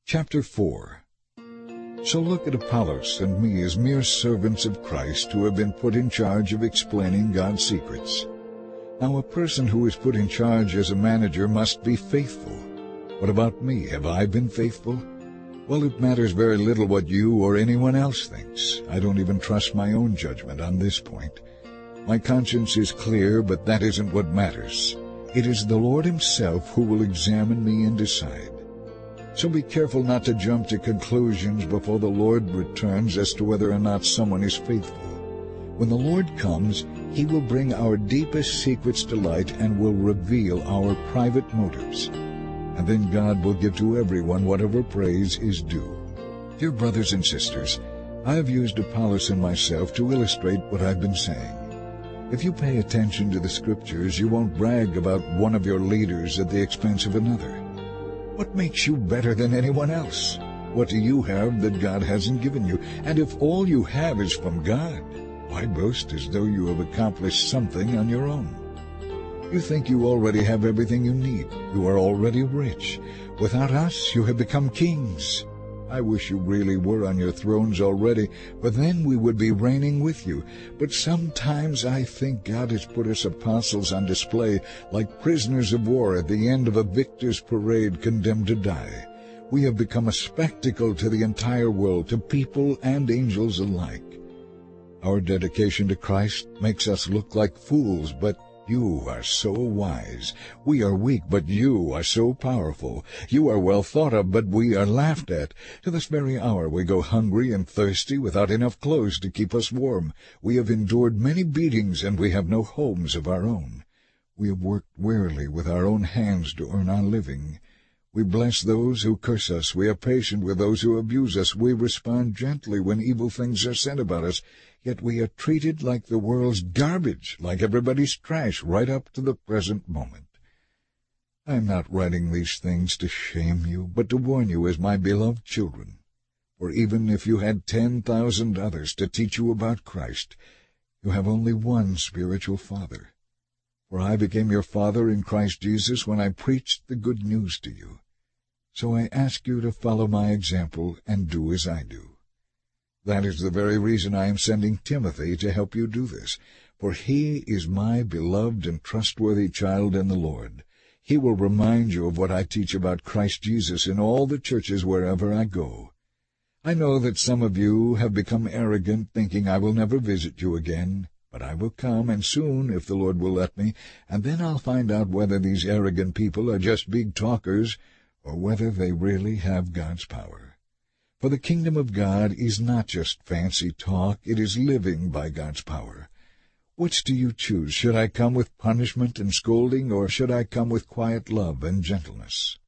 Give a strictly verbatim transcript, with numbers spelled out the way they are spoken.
Chapter four. So look at Apollos and me as mere servants of Christ who have been put in charge of explaining God's secrets. Now a person who is put in charge as a manager must be faithful. What about me? Have I been faithful? Well, it matters very little what you or anyone else thinks. I don't even trust my own judgment on this point. My conscience is clear, but that isn't what matters. It is the Lord Himself who will examine me and decide. So be careful not to jump to conclusions before the Lord returns as to whether or not someone is faithful. When the Lord comes, He will bring our deepest secrets to light and will reveal our private motives. And then God will give to everyone whatever praise is due. Dear brothers and sisters, I have used Apollos and myself to illustrate what I've been saying. If you pay attention to the Scriptures, you won't brag about one of your leaders at the expense of another. What makes you better than anyone else? What do you have that God hasn't given you? And if all you have is from God, why boast as though you have accomplished something on your own? You think you already have everything you need. You are already rich. Without us, you have become kings. I wish you really were on your thrones already, for then we would be reigning with you. But sometimes I think God has put us apostles on display like prisoners of war at the end of a victor's parade condemned to die. We have become a spectacle to the entire world, to people and angels alike. Our dedication to Christ makes us look like fools, but you are so wise. We are weak, but you are so powerful. You are well thought of, but we are laughed at. To this very hour we go hungry and thirsty without enough clothes to keep us warm. We have endured many beatings, and we have no homes of our own. We have worked wearily with our own hands to earn our living. We bless those who curse us. We are patient with those who abuse us. We respond gently when evil things are said about us. Yet we are treated like the world's garbage, like everybody's trash, right up to the present moment. I am not writing these things to shame you, but to warn you as my beloved children. For even if you had ten thousand others to teach you about Christ, you have only one spiritual father. For I became your father in Christ Jesus when I preached the good news to you. So I ask you to follow my example and do as I do. That is the very reason I am sending Timothy to help you do this, for he is my beloved and trustworthy child in the Lord. He will remind you of what I teach about Christ Jesus in all the churches wherever I go. I know that some of you have become arrogant, thinking I will never visit you again, but I will come, and soon, if the Lord will let me, and then I'll find out whether these arrogant people are just big talkers or whether they really have God's power. For the kingdom of God is not just fancy talk, it is living by God's power. Which do you choose? Should I come with punishment and scolding, or should I come with quiet love and gentleness?